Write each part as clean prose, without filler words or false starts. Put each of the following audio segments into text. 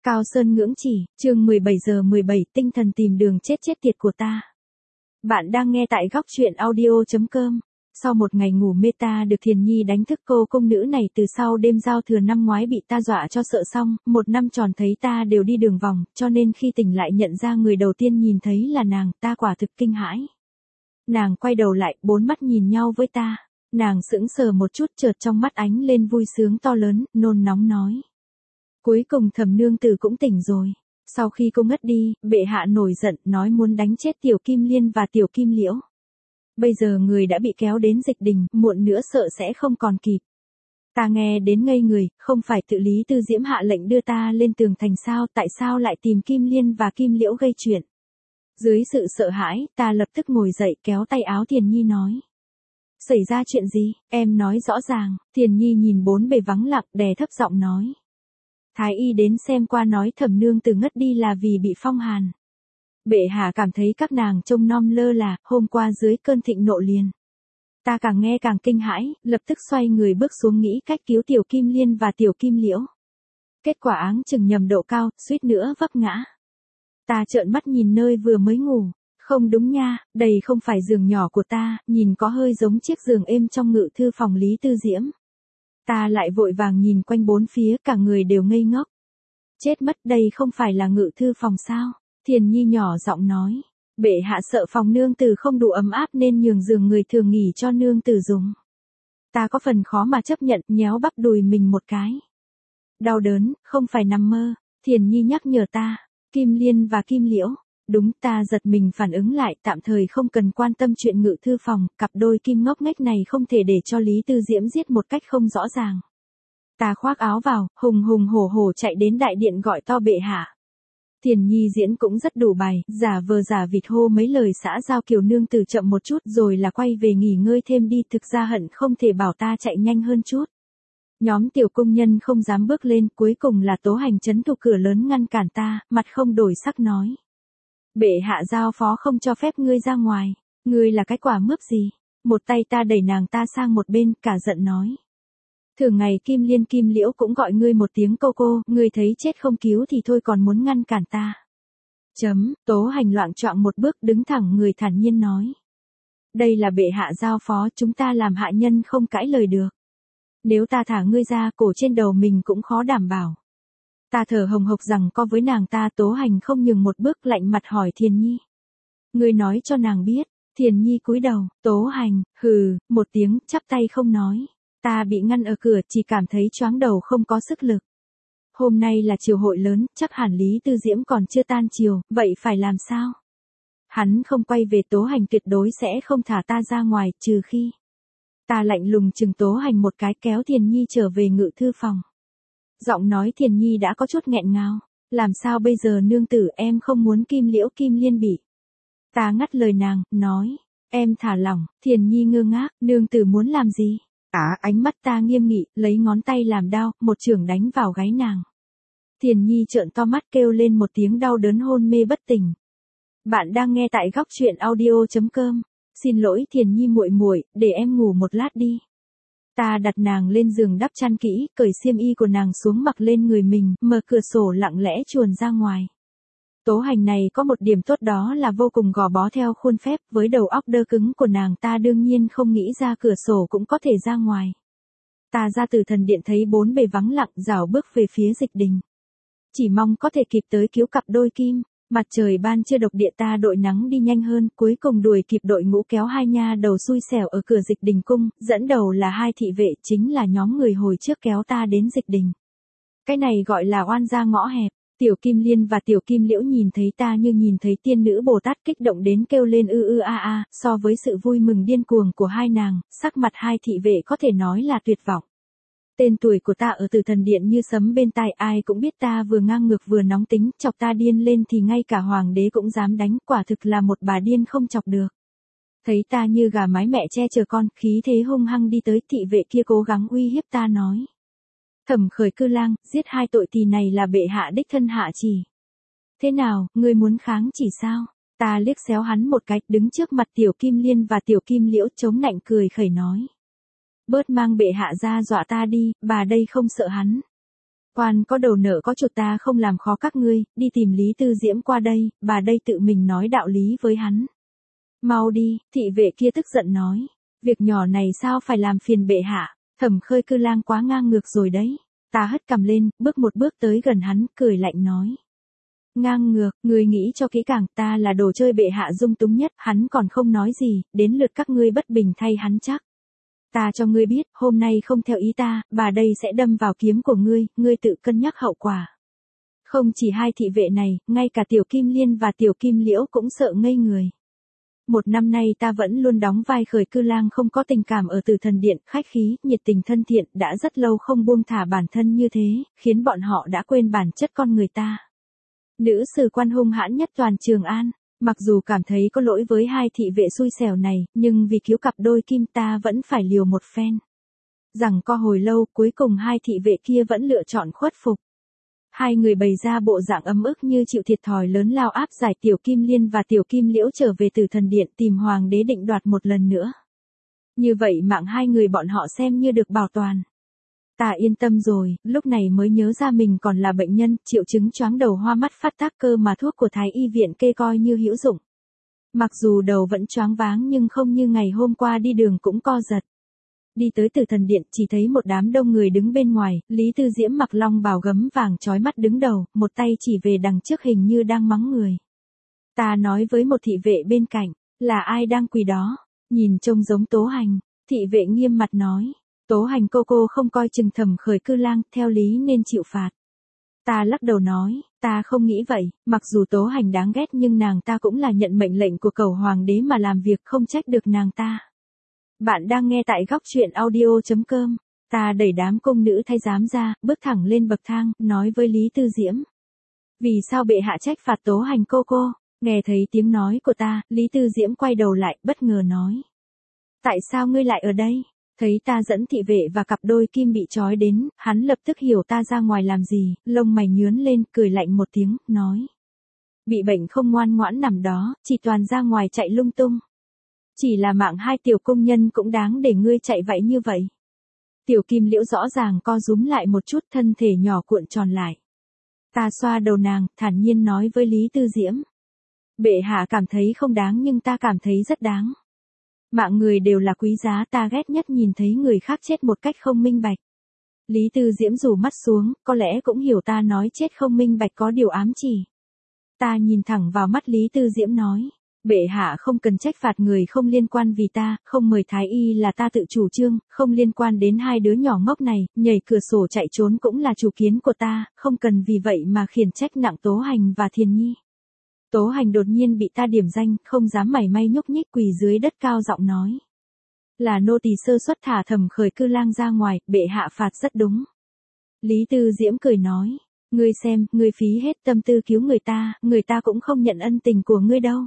Cao Sơn ngưỡng chỉ, chương 17:17 tinh thần tìm đường chết chết tiệt của ta. Bạn đang nghe tại góc truyện audio.com. Sau một ngày ngủ mê ta được Thiền Nhi đánh thức cô công nữ này từ sau đêm giao thừa năm ngoái bị ta dọa cho sợ xong, một năm tròn thấy ta đều đi đường vòng, cho nên khi tỉnh lại nhận ra người đầu tiên nhìn thấy là nàng, ta quả thực kinh hãi. Nàng quay đầu lại, bốn mắt nhìn nhau với ta. Nàng sững sờ một chút chợt trong mắt ánh lên vui sướng to lớn, nôn nóng nói. Cuối cùng Thẩm nương tử cũng tỉnh rồi. Sau khi cô ngất đi, bệ hạ nổi giận nói muốn đánh chết Tiểu Kim Liên và Tiểu Kim Liễu. Bây giờ người đã bị kéo đến dịch đình, muộn nữa sợ sẽ không còn kịp. Ta nghe đến ngây người, không phải tự Lý Tư Diễm hạ lệnh đưa ta lên tường thành sao, tại sao lại tìm Kim Liên và Kim Liễu gây chuyện. Dưới sự sợ hãi, ta lập tức ngồi dậy kéo tay áo Thiền Nhi nói. Xảy ra chuyện gì, em nói rõ ràng. Thiền Nhi nhìn bốn bề vắng lặng đè thấp giọng nói. Thái y đến xem qua nói Thẩm nương tử ngất đi là vì bị phong hàn. Bệ hạ cảm thấy các nàng trông non lơ là, hôm qua dưới cơn thịnh nộ liền. Ta càng nghe càng kinh hãi, lập tức xoay người bước xuống nghĩ cách cứu Tiểu Kim Liên và Tiểu Kim Liễu. Kết quả áng chừng nhầm độ cao, suýt nữa vấp ngã. Ta trợn mắt nhìn nơi vừa mới ngủ. Không đúng nha, đây không phải giường nhỏ của ta, nhìn có hơi giống chiếc giường êm trong ngự thư phòng Lý Tư Diễm. Ta lại vội vàng nhìn quanh bốn phía, cả người đều ngây ngốc. Chết mất, đây không phải là ngự thư phòng sao? Thiền Nhi nhỏ giọng nói. Bệ hạ sợ phòng nương tử không đủ ấm áp nên nhường giường người thường nghỉ cho nương tử dùng. Ta có phần khó mà chấp nhận, nhéo bắp đùi mình một cái. Đau đớn, không phải nằm mơ. Thiền Nhi nhắc nhở ta. Kim Liên và Kim Liễu. Đúng, ta giật mình phản ứng lại, tạm thời không cần quan tâm chuyện ngự thư phòng, cặp đôi kim ngốc nghếch này không thể để cho Lý Tư Diễm giết một cách không rõ ràng. Ta khoác áo vào, hùng hùng hổ hổ chạy đến đại điện gọi to bệ hạ. Thiền Nhi diễn cũng rất đủ bài, giả vờ giả vịt hô mấy lời xã giao Kiều nương tử chậm một chút rồi là quay về nghỉ ngơi thêm đi, thực ra hận không thể bảo ta chạy nhanh hơn chút. Nhóm tiểu công nhân không dám bước lên, cuối cùng là Tố Hành trấn thủ cửa lớn ngăn cản ta, mặt không đổi sắc nói. Bệ hạ giao phó không cho phép ngươi ra ngoài, ngươi là cái quả mướp gì? Một tay ta đẩy nàng ta sang một bên, cả giận nói. Thường ngày Kim Liên Kim Liễu cũng gọi ngươi một tiếng cô, ngươi thấy chết không cứu thì thôi còn muốn ngăn cản ta. Tố Hành loạng choạng một bước đứng thẳng người thản nhiên nói. Đây là bệ hạ giao phó, chúng ta làm hạ nhân không cãi lời được. Nếu ta thả ngươi ra, cổ trên đầu mình cũng khó đảm bảo. Ta thở hồng hộc rằng co với nàng ta. Tố Hành không nhường một bước lạnh mặt hỏi Thiền Nhi. Ngươi nói cho nàng biết. Thiền Nhi cúi đầu. Tố Hành, hừ, một tiếng, chắp tay không nói. Ta bị ngăn ở cửa, chỉ cảm thấy choáng đầu không có sức lực. Hôm nay là triều hội lớn, chắc hẳn Lý Tư Diễm còn chưa tan triều, vậy phải làm sao? Hắn không quay về. Tố Hành tuyệt đối sẽ không thả ta ra ngoài, trừ khi. Ta lạnh lùng chừng Tố Hành một cái kéo Thiền Nhi trở về ngự thư phòng. Giọng nói Thiền Nhi đã có chút nghẹn ngào. Làm sao bây giờ nương tử, em không muốn Kim Liễu Kim Liên bị. Ta ngắt lời nàng, nói. Em thả lỏng. Thiền Nhi ngơ ngác, nương tử muốn làm gì? Ánh mắt ta nghiêm nghị, lấy ngón tay làm đao, một chưởng đánh vào gáy nàng. Thiền Nhi trợn to mắt kêu lên một tiếng đau đớn hôn mê bất tỉnh. Bạn đang nghe tại góc truyện audio.com. Xin lỗi Thiền Nhi muội muội, để em ngủ một lát đi. Ta đặt nàng lên giường đắp chăn kỹ, cởi xiêm y của nàng xuống mặc lên người mình, mở cửa sổ lặng lẽ chuồn ra ngoài. Tố Hành này có một điểm tốt đó là vô cùng gò bó theo khuôn phép, với đầu óc đơ cứng của nàng ta đương nhiên không nghĩ ra cửa sổ cũng có thể ra ngoài. Ta ra từ thần điện thấy bốn bề vắng lặng, rảo bước về phía dịch đình. Chỉ mong có thể kịp tới cứu cặp đôi kim. Mặt trời ban chưa độc địa, ta đội nắng đi nhanh hơn, cuối cùng đuổi kịp đội ngũ kéo hai nha đầu xui xẻo ở cửa dịch đình cung, dẫn đầu là hai thị vệ, chính là nhóm người hồi trước kéo ta đến dịch đình. Cái này gọi là oan gia ngõ hẹp. Tiểu Kim Liên và Tiểu Kim Liễu nhìn thấy ta như nhìn thấy tiên nữ Bồ Tát, kích động đến kêu lên a. So với sự vui mừng điên cuồng của hai nàng, sắc mặt hai thị vệ có thể nói là tuyệt vọng. Tên tuổi của ta ở Tử Thần Điện như sấm bên tai, ai cũng biết ta vừa ngang ngược vừa nóng tính, chọc ta điên lên thì ngay cả hoàng đế cũng dám đánh, quả thực là một bà điên không chọc được. Thấy ta như gà mái mẹ che chở con, khí thế hung hăng đi tới, thị vệ kia cố gắng uy hiếp ta nói. Thẩm Khởi Cư lang, giết hai tội tỳ này là bệ hạ đích thân hạ chỉ. Thế nào, ngươi muốn kháng chỉ sao? Ta liếc xéo hắn một cái, đứng trước mặt Tiểu Kim Liên và Tiểu Kim Liễu chống nạnh cười khẩy nói. Bớt mang bệ hạ ra dọa ta đi, bà đây không sợ hắn. Quan có đầu nợ có chuột, ta không làm khó các ngươi, đi tìm Lý Tư Diễm qua đây, bà đây tự mình nói đạo lý với hắn. Mau đi, thị vệ kia tức giận nói. Việc nhỏ này sao phải làm phiền bệ hạ, Thẩm Khơi Cư Lang quá ngang ngược rồi đấy. Ta hất cằm lên, bước một bước tới gần hắn, cười lạnh nói. Ngang ngược, ngươi nghĩ cho kỹ càng, ta là đồ chơi bệ hạ dung túng nhất, hắn còn không nói gì, đến lượt các ngươi bất bình thay hắn chắc. Ta cho ngươi biết, hôm nay không theo ý ta, bà đây sẽ đâm vào kiếm của ngươi tự cân nhắc hậu quả. Không chỉ hai thị vệ này, ngay cả Tiểu Kim Liên và Tiểu Kim Liễu cũng sợ ngây người. Một năm nay ta vẫn luôn đóng vai Khởi Cư Lang không có tình cảm ở Tử Thần Điện, khách khí, nhiệt tình thân thiện, đã rất lâu không buông thả bản thân như thế, khiến bọn họ đã quên bản chất con người ta. Nữ sử quan hung hãn nhất toàn Trường An, mặc dù cảm thấy có lỗi với hai thị vệ xui xẻo này, nhưng vì cứu cặp đôi kim ta vẫn phải liều một phen. Rằng co hồi lâu, cuối cùng hai thị vệ kia vẫn lựa chọn khuất phục. Hai người bày ra bộ dạng ấm ức như chịu thiệt thòi lớn lao áp giải Tiểu Kim Liên và Tiểu Kim Liễu trở về Tử Thần Điện tìm hoàng đế định đoạt một lần nữa. Như vậy mạng hai người bọn họ xem như được bảo toàn. Ta yên tâm rồi, lúc này mới nhớ ra mình còn là bệnh nhân, triệu chứng choáng đầu hoa mắt phát tác cơ mà thuốc của Thái y viện kê coi như hữu dụng. Mặc dù đầu vẫn choáng váng nhưng không như ngày hôm qua đi đường cũng co giật. Đi tới Tử Thần Điện chỉ thấy một đám đông người đứng bên ngoài, Lý Tư Diễm mặc long bào gấm vàng chói mắt đứng đầu, một tay chỉ về đằng trước hình như đang mắng người. Ta nói với một thị vệ bên cạnh, là ai đang quỳ đó, nhìn trông giống Tố Hành, thị vệ nghiêm mặt nói. Tố Hành cô không coi chừng Thẩm Khởi Cư Lang, theo lý nên chịu phạt. Ta lắc đầu nói, ta không nghĩ vậy, mặc dù Tố Hành đáng ghét nhưng nàng ta cũng là nhận mệnh lệnh của Cẩu Hoàng đế mà làm việc, không trách được nàng ta. Bạn đang nghe tại góc truyện audio.com. Ta đẩy đám cung nữ thái giám ra, bước thẳng lên bậc thang, nói với Lý Tư Diễm. Vì sao bệ hạ trách phạt Tố Hành cô? Nghe thấy tiếng nói của ta, Lý Tư Diễm quay đầu lại, bất ngờ nói. Tại sao ngươi lại ở đây? Thấy ta dẫn thị vệ và cặp đôi kim bị trói đến, hắn lập tức hiểu ta ra ngoài làm gì, lông mày nhướn lên, cười lạnh một tiếng, nói. Bị bệnh không ngoan ngoãn nằm đó, chỉ toàn ra ngoài chạy lung tung. Chỉ là mạng hai tiểu công nhân cũng đáng để ngươi chạy vậy như vậy. Tiểu Kim Liễu rõ ràng co rúm lại một chút, thân thể nhỏ cuộn tròn lại. Ta xoa đầu nàng, thản nhiên nói với Lý Tư Diễm. Bệ hạ cảm thấy không đáng nhưng ta cảm thấy rất đáng. Mạng người đều là quý giá, ta ghét nhất nhìn thấy người khác chết một cách không minh bạch. Lý Tư Diễm rủ mắt xuống, có lẽ cũng hiểu ta nói chết không minh bạch có điều ám chỉ. Ta nhìn thẳng vào mắt Lý Tư Diễm nói. Bệ hạ không cần trách phạt người không liên quan vì ta, không mời thái y là ta tự chủ trương, không liên quan đến hai đứa nhỏ ngốc này, nhảy cửa sổ chạy trốn cũng là chủ kiến của ta, không cần vì vậy mà khiển trách nặng Tố Hành và Thiền Nhi. Tố Hành đột nhiên bị ta điểm danh, không dám mảy may nhúc nhích, quỳ dưới đất cao giọng nói. Là nô tỳ sơ suất thả Thẩm Khởi Cư Lang ra ngoài, bệ hạ phạt rất đúng. Lý Tư Diễm cười nói. Ngươi xem, ngươi phí hết tâm tư cứu người ta cũng không nhận ân tình của ngươi đâu.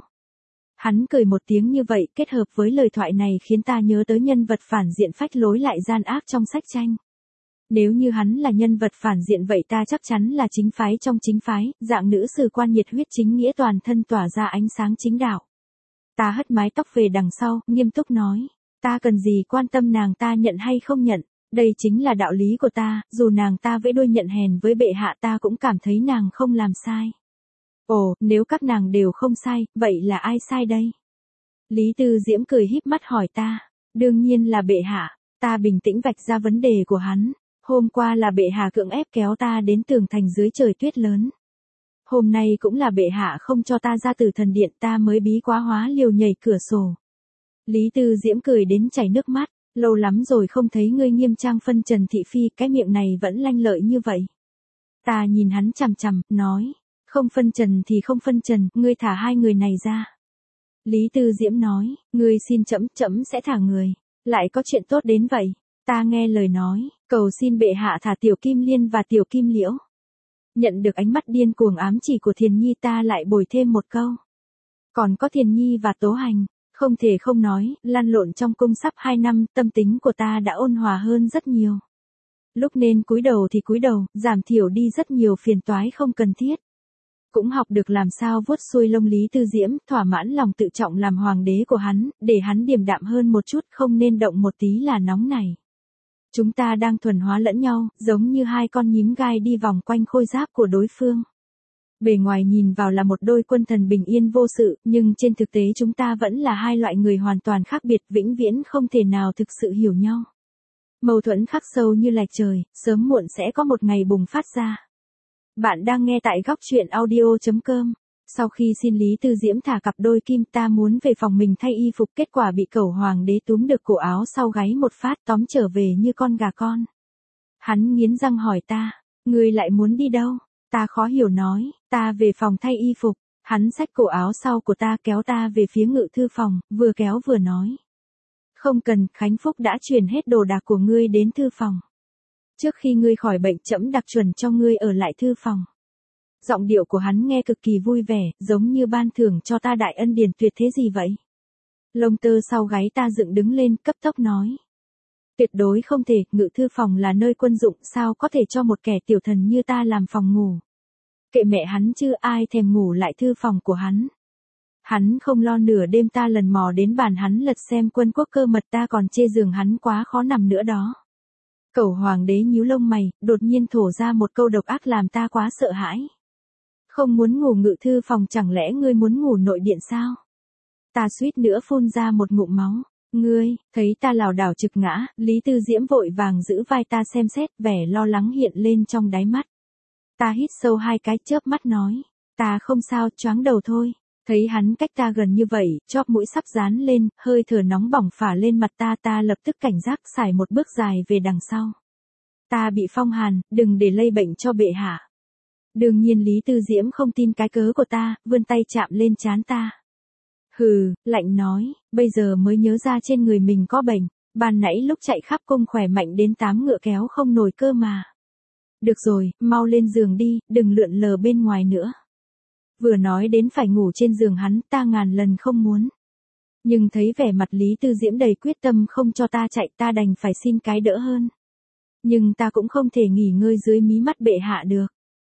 Hắn cười một tiếng như vậy, kết hợp với lời thoại này khiến ta nhớ tới nhân vật phản diện phách lối lại gian ác trong sách tranh. Nếu như hắn là nhân vật phản diện vậy ta chắc chắn là chính phái trong chính phái, dạng nữ sử quan nhiệt huyết chính nghĩa toàn thân tỏa ra ánh sáng chính đạo. Ta hất mái tóc về đằng sau, nghiêm túc nói, ta cần gì quan tâm nàng ta nhận hay không nhận, đây chính là đạo lý của ta, dù nàng ta vẫy đuôi nhận hèn với bệ hạ ta cũng cảm thấy nàng không làm sai. Ồ, nếu các nàng đều không sai, vậy là ai sai đây? Lý Tư Diễm cười híp mắt hỏi ta. Đương nhiên là bệ hạ, ta bình tĩnh vạch ra vấn đề của hắn. Hôm qua là bệ hạ cưỡng ép kéo ta đến tường thành dưới trời tuyết lớn. Hôm nay cũng là bệ hạ không cho ta ra Tử Thần Điện ta mới bí quá hóa liều nhảy cửa sổ. Lý Tư Diễm cười đến chảy nước mắt, lâu lắm rồi không thấy ngươi nghiêm trang phân trần thị phi, cái miệng này vẫn lanh lợi như vậy. Ta nhìn hắn chằm chằm, nói. Không phân trần thì không phân trần, ngươi thả hai người này ra. Lý Tư Diễm nói, ngươi xin trẫm sẽ thả người. Lại có chuyện tốt đến vậy. Ta nghe lời nói, cầu xin bệ hạ thả Tiểu Kim Liên và Tiểu Kim Liễu. Nhận được ánh mắt điên cuồng ám chỉ của Thiền Nhi ta lại bồi thêm một câu. Còn có Thiền Nhi và Tố Hành, không thể không nói, lăn lộn trong cung sắp 2 năm, tâm tính của ta đã ôn hòa hơn rất nhiều. Lúc nên cúi đầu thì cúi đầu, giảm thiểu đi rất nhiều phiền toái không cần thiết. Cũng học được làm sao vuốt xuôi lông Lý Tư Diễm, thỏa mãn lòng tự trọng làm hoàng đế của hắn, để hắn điềm đạm hơn một chút, không nên động một tí là nóng này. Chúng ta đang thuần hóa lẫn nhau, giống như hai con nhím gai đi vòng quanh khôi giáp của đối phương. Bề ngoài nhìn vào là một đôi quân thần bình yên vô sự, nhưng trên thực tế chúng ta vẫn là hai loại người hoàn toàn khác biệt, vĩnh viễn không thể nào thực sự hiểu nhau. Mâu thuẫn khắc sâu như lạch trời, sớm muộn sẽ có một ngày bùng phát ra. Bạn đang nghe tại góc chuyện audio.com. Sau khi xin Lý Tư Diễm thả cặp đôi kim, ta muốn về phòng mình thay y phục, kết quả bị cẩu hoàng đế túm được cổ áo sau gáy một phát, tóm trở về như con gà con. Hắn nghiến răng hỏi ta, ngươi lại muốn đi đâu? Ta khó hiểu nói, ta về phòng thay y phục. Hắn xách cổ áo sau của ta kéo ta về phía ngự thư phòng, vừa kéo vừa nói. Không cần, Khánh Phúc đã chuyển hết đồ đạc của ngươi đến thư phòng. Trước khi ngươi khỏi bệnh trẫm đặc chuẩn cho ngươi ở lại thư phòng. Giọng điệu của hắn nghe cực kỳ vui vẻ, giống như ban thưởng cho ta đại ân điển tuyệt thế gì vậy. Lông tơ sau gáy ta dựng đứng lên, cấp tốc nói. Tuyệt đối không thể, ngự thư phòng là nơi quân dụng, sao có thể cho một kẻ tiểu thần như ta làm phòng ngủ. Kệ mẹ hắn chứ, ai thèm ngủ lại thư phòng của hắn. Hắn không lo nửa đêm ta lần mò đến bàn hắn lật xem Quân Quốc Cơ Mật, ta còn chê giường hắn quá khó nằm nữa đó. Cẩu hoàng đế nhíu lông mày, đột nhiên thổ ra một câu độc ác làm ta quá sợ hãi. Không muốn ngủ ngự thư phòng, chẳng lẽ ngươi muốn ngủ nội điện sao? Ta suýt nữa phun ra một ngụm máu. Ngươi, thấy ta lảo đảo trực ngã, Lý Tư Diễm vội vàng giữ vai ta xem xét, vẻ lo lắng hiện lên trong đáy mắt. Ta hít sâu 2 cái, chớp mắt nói, ta không sao, choáng đầu thôi. Thấy hắn cách ta gần như vậy, chóp mũi sắp dán lên, hơi thở nóng bỏng phả lên mặt ta lập tức cảnh giác xài một bước dài về đằng sau. Ta bị phong hàn, đừng để lây bệnh cho bệ hạ. Đương nhiên Lý Tư Diễm không tin cái cớ của ta, vươn tay chạm lên trán ta. Hừ, lạnh nói, bây giờ mới nhớ ra trên người mình có bệnh, ban nãy lúc chạy khắp cung khỏe mạnh đến 8 ngựa kéo không nổi cơ mà. Được rồi, mau lên giường đi, đừng lượn lờ bên ngoài nữa. Vừa nói đến phải ngủ trên giường hắn, ta ngàn lần không muốn. Nhưng thấy vẻ mặt Lý Tư Diễm đầy quyết tâm không cho ta chạy, ta đành phải xin cái đỡ hơn. Nhưng ta cũng không thể nghỉ ngơi dưới mí mắt bệ hạ được.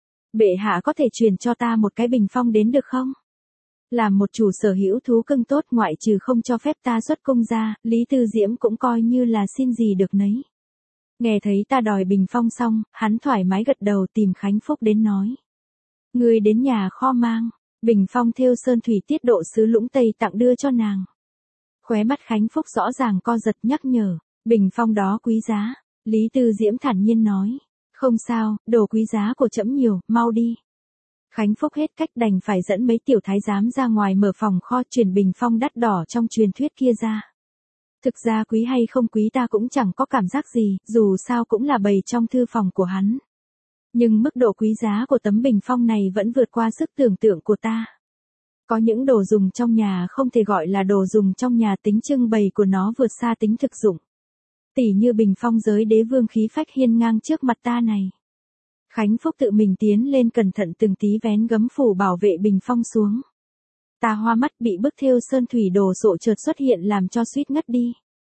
Bệ hạ có thể truyền cho ta một cái bình phong đến được không? Làm một chủ sở hữu thú cưng tốt, ngoại trừ không cho phép ta xuất cung ra, Lý Tư Diễm cũng coi như là xin gì được nấy. Nghe thấy ta đòi bình phong xong, hắn thoải mái gật đầu, tìm Khánh Phúc đến nói. Ngươi đến nhà kho mang, bình phong thêu sơn thủy tiết độ sứ Lũng Tây tặng đưa cho nàng. Khóe mắt Khánh Phúc rõ ràng co giật, nhắc nhở, bình phong đó quý giá. Lý Tư Diễm thản nhiên nói, không sao, đồ quý giá của trẫm nhiều, mau đi. Khánh Phúc hết cách đành phải dẫn mấy tiểu thái giám ra ngoài mở phòng kho, chuyển bình phong đắt đỏ trong truyền thuyết kia ra. Thực ra quý hay không quý ta cũng chẳng có cảm giác gì, dù sao cũng là bày trong thư phòng của hắn. Nhưng mức độ quý giá của tấm bình phong này vẫn vượt qua sức tưởng tượng của ta. Có những đồ dùng trong nhà không thể gọi là đồ dùng trong nhà, tính trưng bày của nó vượt xa tính thực dụng. Tỉ như bình phong giới đế vương khí phách hiên ngang trước mặt ta này. Khánh Phúc tự mình tiến lên cẩn thận từng tí vén gấm phủ bảo vệ bình phong xuống. Ta hoa mắt, bị bức thêu sơn thủy đồ sộ chợt xuất hiện làm cho suýt ngất đi.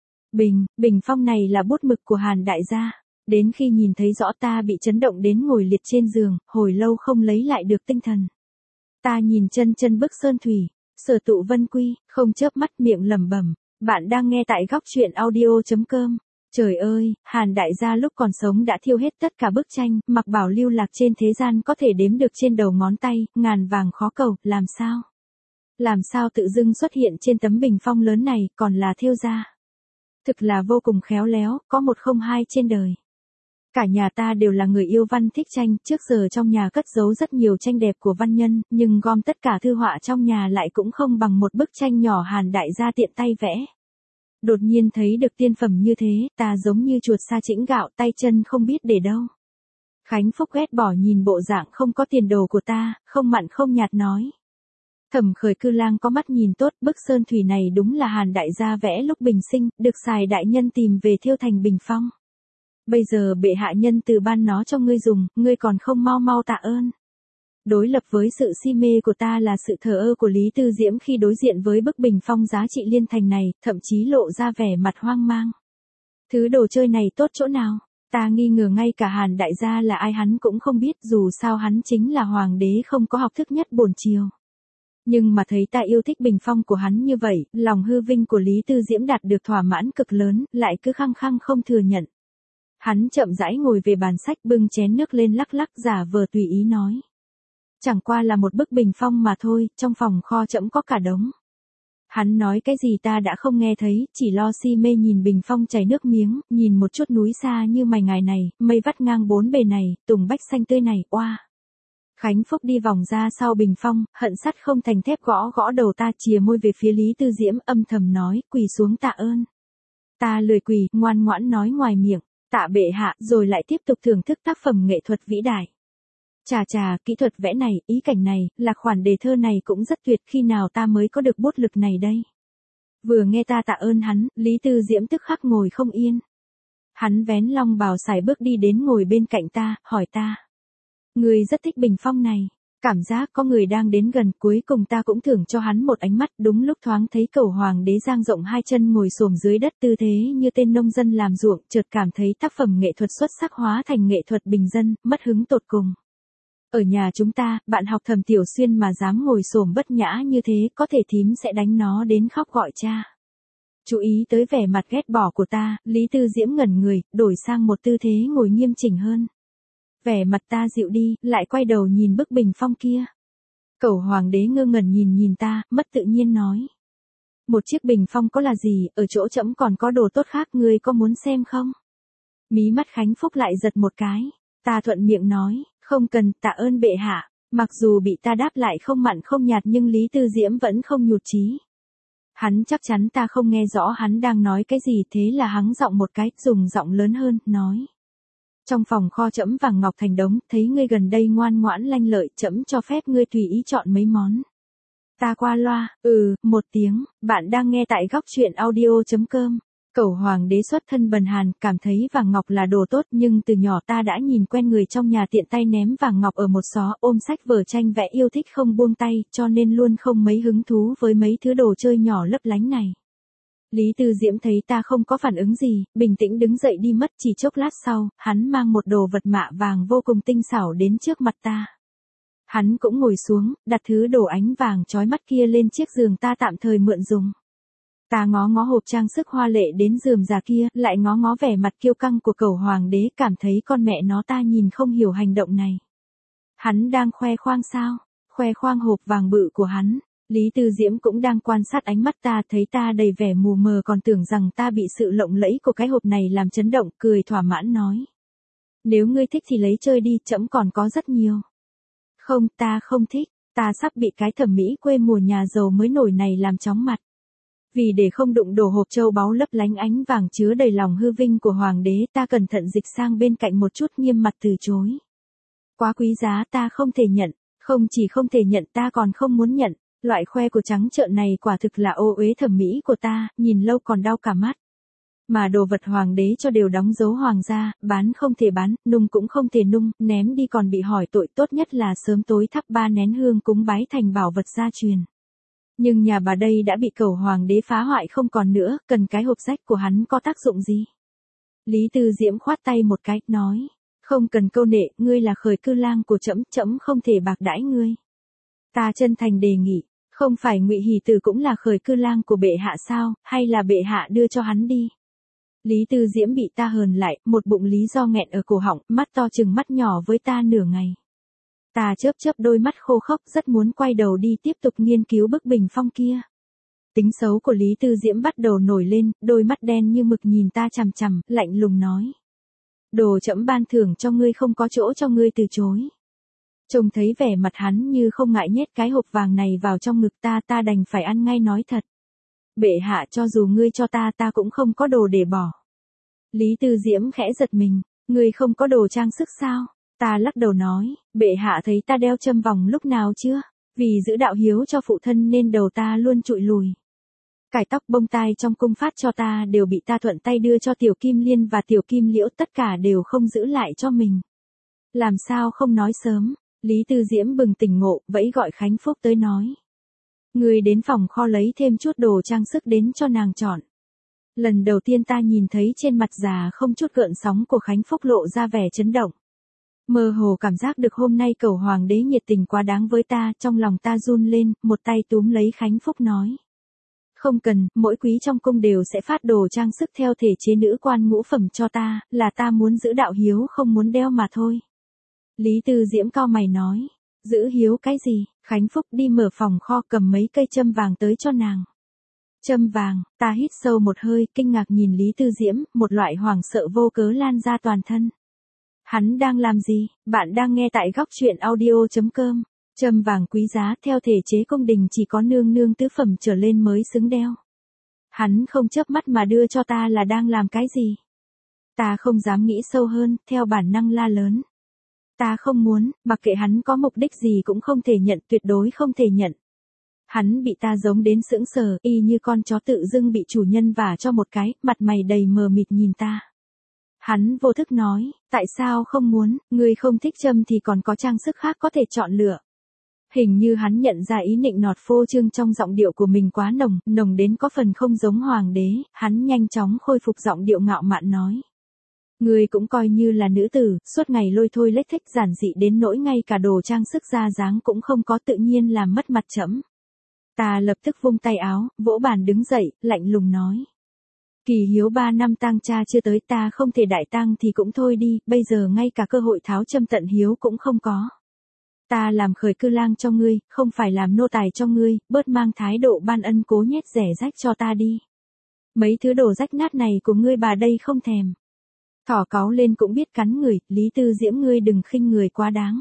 Bình phong này là bút mực của Hàn đại gia. Đến khi nhìn thấy rõ ta bị chấn động đến ngồi liệt trên giường, hồi lâu không lấy lại được tinh thần. Ta nhìn chân bức sơn thủy, Sở Tụ Vân Quy, không chớp mắt, miệng lẩm bẩm, bạn đang nghe tại góc chuyện audio.com. Trời ơi, Hàn đại gia lúc còn sống đã thiêu hết tất cả bức tranh, mặc bảo lưu lạc trên thế gian có thể đếm được trên đầu ngón tay, ngàn vàng khó cầu, làm sao? Làm sao tự dưng xuất hiện trên tấm bình phong lớn này, còn là thiêu gia? Thực là vô cùng khéo léo, có một không hai trên đời. Cả nhà ta đều là người yêu văn thích tranh, trước giờ trong nhà cất giấu rất nhiều tranh đẹp của văn nhân, nhưng gom tất cả thư họa trong nhà lại cũng không bằng một bức tranh nhỏ Hàn đại gia tiện tay vẽ. Đột nhiên thấy được tiên phẩm như thế, ta giống như chuột sa chĩnh gạo, tay chân không biết để đâu. Khánh Phúc ghét bỏ nhìn bộ dạng không có tiền đồ của ta, không mặn không nhạt nói. Thẩm Khởi Cư Lang có mắt nhìn tốt, bức sơn thủy này đúng là Hàn đại gia vẽ lúc bình sinh, được Sài đại nhân tìm về thiêu thành bình phong. Bây giờ bệ hạ nhân từ ban nó cho ngươi dùng, ngươi còn không mau mau tạ ơn. Đối lập với sự si mê của ta là sự thờ ơ của Lý Tư Diễm khi đối diện với bức bình phong giá trị liên thành này, thậm chí lộ ra vẻ mặt hoang mang. Thứ đồ chơi này tốt chỗ nào? Ta nghi ngờ ngay cả Hàn đại gia là ai hắn cũng không biết, dù sao hắn chính là hoàng đế không có học thức nhất bổn triều. Nhưng mà thấy ta yêu thích bình phong của hắn như vậy, lòng hư vinh của Lý Tư Diễm đạt được thỏa mãn cực lớn, lại cứ khăng khăng không thừa nhận. Hắn chậm rãi ngồi về bàn sách bưng chén nước lên lắc lắc giả vờ tùy ý nói. Chẳng qua là một bức bình phong mà thôi, trong phòng kho trẫm có cả đống. Hắn nói cái gì ta đã không nghe thấy, chỉ lo si mê nhìn bình phong chảy nước miếng, nhìn một chút núi xa như mày ngày này, mây vắt ngang bốn bề này, tùng bách xanh tươi này, oa. Khánh Phúc đi vòng ra sau bình phong, hận sắt không thành thép gõ gõ đầu ta, chìa môi về phía Lý Tư Diễm âm thầm nói, quỳ xuống tạ ơn. Ta lười quỳ, ngoan ngoãn nói ngoài miệng, tạ bệ hạ, rồi lại tiếp tục thưởng thức tác phẩm nghệ thuật vĩ đại. Chà, kỹ thuật vẽ này, ý cảnh này, lạc khoản đề thơ này cũng rất tuyệt, khi nào ta mới có được bút lực này đây? Vừa nghe ta tạ ơn hắn, Lý Tư Diễm tức khắc ngồi không yên. Hắn vén long bào sải bước đi đến ngồi bên cạnh ta, hỏi ta. Người rất thích bình phong này. Cảm giác có người đang đến gần, cuối cùng ta cũng thưởng cho hắn một ánh mắt, đúng lúc thoáng thấy Cẩu Hoàng đế dang rộng hai chân ngồi xổm dưới đất tư thế như tên nông dân làm ruộng, chợt cảm thấy tác phẩm nghệ thuật xuất sắc hóa thành nghệ thuật bình dân, mất hứng tột cùng. Ở nhà chúng ta, bạn học Thẩm Tiểu Xuyên mà dám ngồi xổm bất nhã như thế, có thể thím sẽ đánh nó đến khóc gọi cha. Chú ý tới vẻ mặt ghét bỏ của ta, Lý Tư Diễm ngẩn người, đổi sang một tư thế ngồi nghiêm chỉnh hơn. Vẻ mặt ta dịu đi, lại quay đầu nhìn bức bình phong kia. Cẩu Hoàng đế ngơ ngẩn nhìn ta, mất tự nhiên nói. Một chiếc bình phong có là gì, ở chỗ trẫm còn có đồ tốt khác, ngươi có muốn xem không? Mí mắt Khánh Phúc lại giật một cái. Ta thuận miệng nói, không cần, tạ ơn bệ hạ. Mặc dù bị ta đáp lại không mặn không nhạt nhưng Lý Tư Diễm vẫn không nhụt chí. Hắn chắc chắn ta không nghe rõ hắn đang nói cái gì, thế là hắng giọng một cái, dùng giọng lớn hơn, nói. Trong phòng kho trẫm vàng ngọc thành đống, thấy ngươi gần đây ngoan ngoãn lanh lợi, trẫm cho phép ngươi tùy ý chọn mấy món. Ta qua loa, một tiếng, bạn đang nghe tại góc truyện audio.com. Cẩu Hoàng đế xuất thân bần hàn, cảm thấy vàng ngọc là đồ tốt, nhưng từ nhỏ ta đã nhìn quen người trong nhà tiện tay ném vàng ngọc ở một xó, ôm sách vở tranh vẽ yêu thích không buông tay, cho nên luôn không mấy hứng thú với mấy thứ đồ chơi nhỏ lấp lánh này. Lý Tư Diễm thấy ta không có phản ứng gì, bình tĩnh đứng dậy đi mất, chỉ chốc lát sau, hắn mang một đồ vật mạ vàng vô cùng tinh xảo đến trước mặt ta. Hắn cũng ngồi xuống, đặt thứ đồ ánh vàng chói mắt kia lên chiếc giường ta tạm thời mượn dùng. Ta ngó ngó hộp trang sức hoa lệ đến rườm rà kia, lại ngó ngó vẻ mặt kiêu căng của Cẩu Hoàng đế, cảm thấy con mẹ nó ta nhìn không hiểu hành động này. Hắn đang khoe khoang sao? Khoe khoang hộp vàng bự của hắn. Lý Tư Diễm cũng đang quan sát ánh mắt ta, thấy ta đầy vẻ mù mờ còn tưởng rằng ta bị sự lộng lẫy của cái hộp này làm chấn động, cười thỏa mãn nói. Nếu ngươi thích thì lấy chơi đi, trẫm còn có rất nhiều. Không, ta không thích, ta sắp bị cái thẩm mỹ quê mùa nhà giàu mới nổi này làm chóng mặt. Vì để không đụng đổ hộp châu báu lấp lánh ánh vàng chứa đầy lòng hư vinh của Hoàng đế, ta cẩn thận dịch sang bên cạnh một chút, nghiêm mặt từ chối. Quá quý giá, ta không thể nhận, không chỉ không thể nhận, ta còn không muốn nhận. Loại khoe của trắng trợn này quả thực là ô uế thẩm mỹ của ta, nhìn lâu còn đau cả mắt. Mà đồ vật Hoàng đế cho đều đóng dấu hoàng gia, bán không thể bán, nung cũng không thể nung, ném đi còn bị hỏi tội, tốt nhất là sớm tối thắp 3 nén hương cúng bái thành bảo vật gia truyền. Nhưng nhà bà đây đã bị Cẩu Hoàng đế phá hoại không còn nữa, cần cái hộp rách của hắn có tác dụng gì? Lý Tư Diễm khoát tay một cái, nói, không cần câu nệ, ngươi là khởi cư lang của trẫm, trẫm không thể bạc đãi ngươi. Ta chân thành đề nghị, không phải Ngụy Hỷ Tử cũng là khởi cư lang của bệ hạ sao, hay là bệ hạ đưa cho hắn đi? Lý Tư Diễm bị ta hờn lại, một bụng lý do nghẹn ở cổ họng, mắt to chừng mắt nhỏ với ta nửa ngày. Ta chớp đôi mắt khô khốc, rất muốn quay đầu đi tiếp tục nghiên cứu bức bình phong kia. Tính xấu của Lý Tư Diễm bắt đầu nổi lên, đôi mắt đen như mực nhìn ta chằm chằm, lạnh lùng nói. Đồ trẫm ban thưởng cho ngươi không có chỗ cho ngươi từ chối. Trông thấy vẻ mặt hắn như không ngại nhét cái hộp vàng này vào trong ngực ta đành phải ăn ngay nói thật. Bệ hạ, cho dù ngươi cho ta cũng không có đồ để bỏ. Lý Tư Diễm khẽ giật mình, ngươi không có đồ trang sức sao? Ta lắc đầu nói, bệ hạ thấy ta đeo châm vòng lúc nào chưa? Vì giữ đạo hiếu cho phụ thân nên đầu ta luôn trụi lùi. Cải tóc bông tai trong cung phát cho ta đều bị ta thuận tay đưa cho Tiểu Kim Liên và Tiểu Kim Liễu, tất cả đều không giữ lại cho mình. Làm sao không nói sớm? Lý Tư Diễm bừng tỉnh ngộ, vẫy gọi Khánh Phúc tới nói. Người đến phòng kho lấy thêm chút đồ trang sức đến cho nàng chọn. Lần đầu tiên ta nhìn thấy trên mặt già không chút gợn sóng của Khánh Phúc lộ ra vẻ chấn động. Mơ hồ cảm giác được hôm nay Cẩu Hoàng đế nhiệt tình quá đáng với ta, trong lòng ta run lên, một tay túm lấy Khánh Phúc nói. Không cần, mỗi quý trong cung đều sẽ phát đồ trang sức theo thể chế nữ quan ngũ phẩm cho ta, là ta muốn giữ đạo hiếu không muốn đeo mà thôi. Lý Tư Diễm cau mày nói, giữ hiếu cái gì? Khánh Phúc đi mở phòng kho cầm mấy cây châm vàng tới cho nàng. Châm vàng, ta hít sâu một hơi, kinh ngạc nhìn Lý Tư Diễm, một loại hoảng sợ vô cớ lan ra toàn thân. Hắn đang làm gì? Bạn đang nghe tại góc truyện audio.com. Châm vàng quý giá theo thể chế cung đình chỉ có nương nương tứ phẩm trở lên mới xứng đeo. Hắn không chớp mắt mà đưa cho ta là đang làm cái gì? Ta không dám nghĩ sâu hơn, theo bản năng la lớn. Ta không muốn, mặc kệ hắn có mục đích gì cũng không thể nhận, tuyệt đối không thể nhận. Hắn bị ta giống đến sững sờ, y như con chó tự dưng bị chủ nhân vả cho một cái, mặt mày đầy mờ mịt nhìn ta. Hắn vô thức nói, tại sao không muốn, ngươi không thích châm thì còn có trang sức khác có thể chọn lựa. Hình như hắn nhận ra ý nịnh nọt phô trương trong giọng điệu của mình quá nồng, nồng đến có phần không giống hoàng đế, hắn nhanh chóng khôi phục giọng điệu ngạo mạn nói. Ngươi cũng coi như là nữ tử, suốt ngày lôi thôi lếch thếch giản dị đến nỗi ngay cả đồ trang sức ra dáng cũng không có, tự nhiên làm mất mặt trẫm. Ta lập tức vung tay áo, vỗ bàn đứng dậy, lạnh lùng nói. Kỳ hiếu 3 năm tang cha chưa tới, ta không thể đại tang thì cũng thôi đi, bây giờ ngay cả cơ hội tháo châm tận hiếu cũng không có. Ta làm khởi cư lang cho ngươi, không phải làm nô tài cho ngươi, bớt mang thái độ ban ân cố nhét rẻ rách cho ta đi. Mấy thứ đồ rách nát này của ngươi bà đây không thèm. Thỏ cáu lên cũng biết cắn người, Lý Tư Diễm ngươi đừng khinh người quá đáng.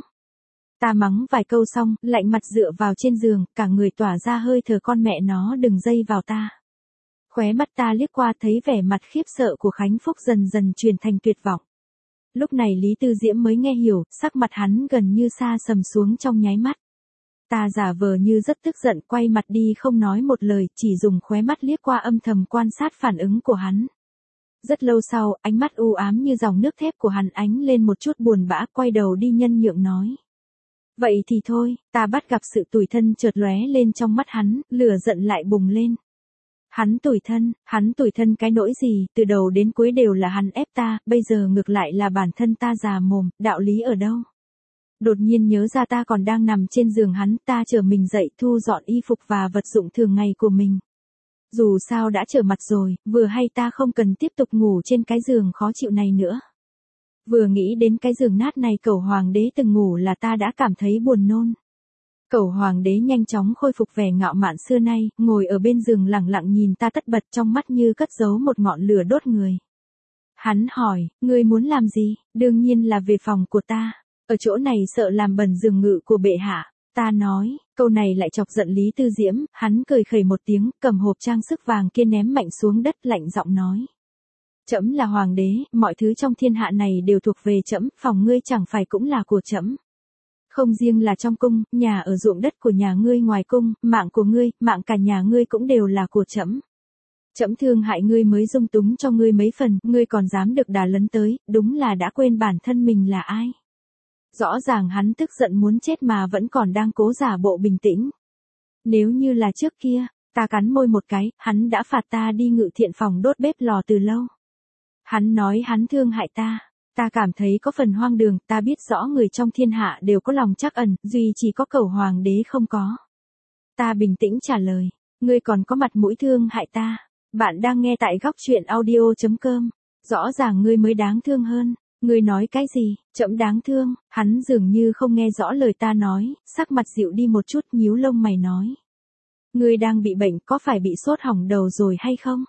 Ta mắng vài câu xong, lạnh mặt dựa vào trên giường, cả người tỏa ra hơi thở con mẹ nó đừng dây vào ta. Khóe mắt ta liếc qua thấy vẻ mặt khiếp sợ của Khánh Phúc dần dần chuyển thành tuyệt vọng. Lúc này Lý Tư Diễm mới nghe hiểu, sắc mặt hắn gần như sa sầm xuống trong nháy mắt. Ta giả vờ như rất tức giận quay mặt đi không nói một lời, chỉ dùng khóe mắt liếc qua âm thầm quan sát phản ứng của hắn. Rất lâu sau, ánh mắt u ám như dòng nước thép của hắn ánh lên một chút buồn bã, quay đầu đi nhân nhượng nói. Vậy thì thôi, ta bắt gặp sự tủi thân chợt lóe lên trong mắt hắn, lửa giận lại bùng lên. Hắn tủi thân cái nỗi gì, từ đầu đến cuối đều là hắn ép ta, bây giờ ngược lại là bản thân ta già mồm, đạo lý ở đâu? Đột nhiên nhớ ra ta còn đang nằm trên giường hắn, ta trở mình dậy thu dọn y phục và vật dụng thường ngày của mình. Dù sao đã trở mặt rồi, vừa hay ta không cần tiếp tục ngủ trên cái giường khó chịu này nữa. Vừa nghĩ đến cái giường nát này cẩu hoàng đế từng ngủ là ta đã cảm thấy buồn nôn. Cẩu hoàng đế nhanh chóng khôi phục vẻ ngạo mạn xưa nay, ngồi ở bên giường lẳng lặng nhìn ta tất bật trong mắt như cất giấu một ngọn lửa đốt người. Hắn hỏi, ngươi muốn làm gì? Đương nhiên là về phòng của ta. Ở chỗ này sợ làm bẩn giường ngự của bệ hạ. Ta nói, câu này lại chọc giận Lý Tư Diễm, hắn cười khẩy một tiếng, cầm hộp trang sức vàng kia ném mạnh xuống đất lạnh giọng nói. Trẫm là hoàng đế, mọi thứ trong thiên hạ này đều thuộc về trẫm, phòng ngươi chẳng phải cũng là của trẫm. Không riêng là trong cung, nhà ở ruộng đất của nhà ngươi ngoài cung, mạng của ngươi, mạng cả nhà ngươi cũng đều là của trẫm. Trẫm thương hại ngươi mới dung túng cho ngươi mấy phần, ngươi còn dám được đà lấn tới, đúng là đã quên bản thân mình là ai. Rõ ràng hắn tức giận muốn chết mà vẫn còn đang cố giả bộ bình tĩnh. Nếu như là trước kia, ta cắn môi một cái, hắn đã phạt ta đi ngự thiện phòng đốt bếp lò từ lâu. Hắn nói hắn thương hại ta. Ta cảm thấy có phần hoang đường, ta biết rõ người trong thiên hạ đều có lòng trắc ẩn, duy chỉ có cẩu hoàng đế không có. Ta bình tĩnh trả lời, ngươi còn có mặt mũi thương hại ta. Bạn đang nghe tại góc truyện audio.com. Rõ ràng ngươi mới đáng thương hơn. Ngươi nói cái gì? Trẫm đáng thương. Hắn dường như không nghe rõ lời ta nói, sắc mặt dịu đi một chút, nhíu lông mày nói. Ngươi đang bị bệnh, có phải bị sốt hỏng đầu rồi hay không?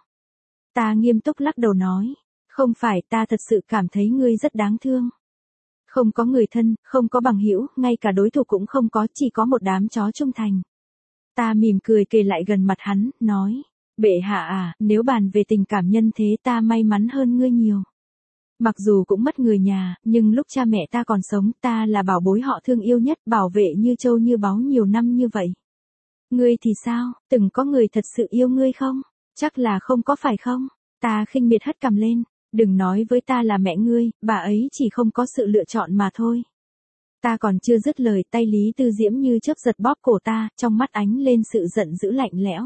Ta nghiêm túc lắc đầu nói. Không phải, ta thật sự cảm thấy ngươi rất đáng thương. Không có người thân, không có bằng hữu, ngay cả đối thủ cũng không có, chỉ có một đám chó trung thành. Ta mỉm cười kề lại gần mặt hắn, nói. Bệ hạ à, nếu bàn về tình cảm nhân thế ta may mắn hơn ngươi nhiều. Mặc dù cũng mất người nhà, nhưng lúc cha mẹ ta còn sống, ta là bảo bối họ thương yêu nhất, bảo vệ như trâu như báu nhiều năm như vậy. Ngươi thì sao, từng có người thật sự yêu ngươi không? Chắc là không có phải không? Ta khinh miệt hất cằm lên. Đừng nói với ta là mẹ ngươi, bà ấy chỉ không có sự lựa chọn mà thôi. Ta còn chưa dứt lời, tay Lý Tư Diễm như chớp giật bóp cổ ta, trong mắt ánh lên sự giận dữ lạnh lẽo.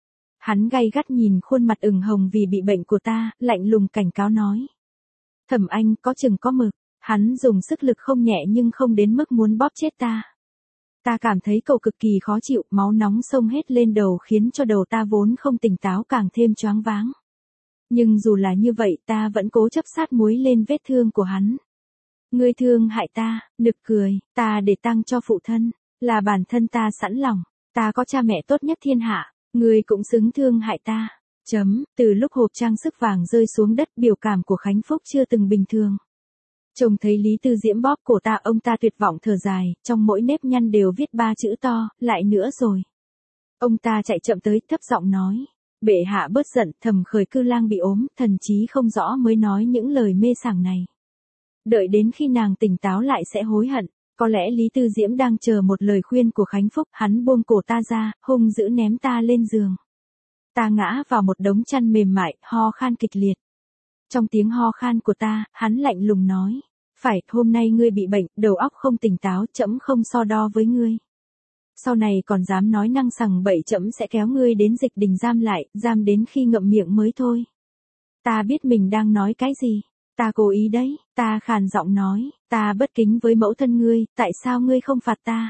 Hắn gay gắt nhìn khuôn mặt ửng hồng vì bị bệnh của ta, lạnh lùng cảnh cáo nói. Thẩm Anh có chừng có mực, hắn dùng sức lực không nhẹ nhưng không đến mức muốn bóp chết ta. Ta cảm thấy cậu cực kỳ khó chịu, máu nóng xông hết lên đầu khiến cho đầu ta vốn không tỉnh táo càng thêm choáng váng. Nhưng dù là như vậy ta vẫn cố chấp sát muối lên vết thương của hắn. Ngươi thương hại ta, nực cười, ta để tang cho phụ thân, là bản thân ta sẵn lòng, ta có cha mẹ tốt nhất thiên hạ, ngươi cũng xứng thương hại ta. Từ lúc hộp trang sức vàng rơi xuống đất biểu cảm của Khánh Phúc chưa từng bình thường. Trông thấy Lý Tư Diễm bóp cổ ta ông ta tuyệt vọng thở dài, trong mỗi nếp nhăn đều viết 3 chữ to, lại nữa rồi. Ông ta chạy chậm tới thấp giọng nói. Bệ hạ bớt giận, Thẩm Khởi Cư Lang bị ốm, thần trí không rõ mới nói những lời mê sảng này. Đợi đến khi nàng tỉnh táo lại sẽ hối hận, có lẽ Lý Tư Diễm đang chờ một lời khuyên của Khánh Phúc, hắn buông cổ ta ra, hung dữ ném ta lên giường. Ta ngã vào một đống chăn mềm mại, ho khan kịch liệt. Trong tiếng ho khan của ta, hắn lạnh lùng nói. Phải, hôm nay ngươi bị bệnh, đầu óc không tỉnh táo, trẫm không so đo với ngươi. Sau này còn dám nói năng sằng bậy, trẫm sẽ kéo ngươi đến dịch đình giam lại, giam đến khi ngậm miệng mới thôi. Ta biết mình đang nói cái gì. Ta cố ý đấy, ta khàn giọng nói, ta bất kính với mẫu thân ngươi, tại sao ngươi không phạt ta?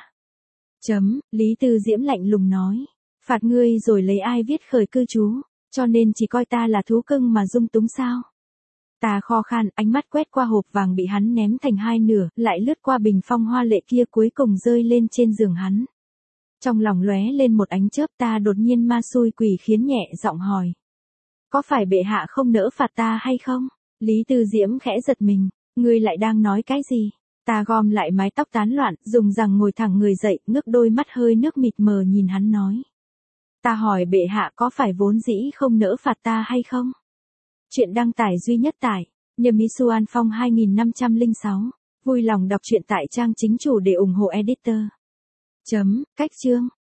Lý Tư Diễm lạnh lùng nói, phạt ngươi rồi lấy ai viết khởi cư chú, cho nên chỉ coi ta là thú cưng mà dung túng sao? Ta kho khan, ánh mắt quét qua hộp vàng bị hắn ném thành hai nửa, lại lướt qua bình phong hoa lệ kia cuối cùng rơi lên trên giường hắn. Trong lòng lóe lên một ánh chớp, ta đột nhiên ma xui quỷ khiến nhẹ giọng hỏi. Có phải bệ hạ không nỡ phạt ta hay không? Lý Tư Diễm khẽ giật mình, ngươi lại đang nói cái gì? Ta gom lại mái tóc tán loạn, dùng rằng ngồi thẳng người dậy, ngước đôi mắt hơi nước mịt mờ nhìn hắn nói. Ta hỏi bệ hạ có phải vốn dĩ không nỡ phạt ta hay không? Chuyện đăng tải duy nhất tại Nhâm Mỹ Xuân Phong 2506. Vui lòng đọc truyện tại trang chính chủ để ủng hộ editor. Cách chương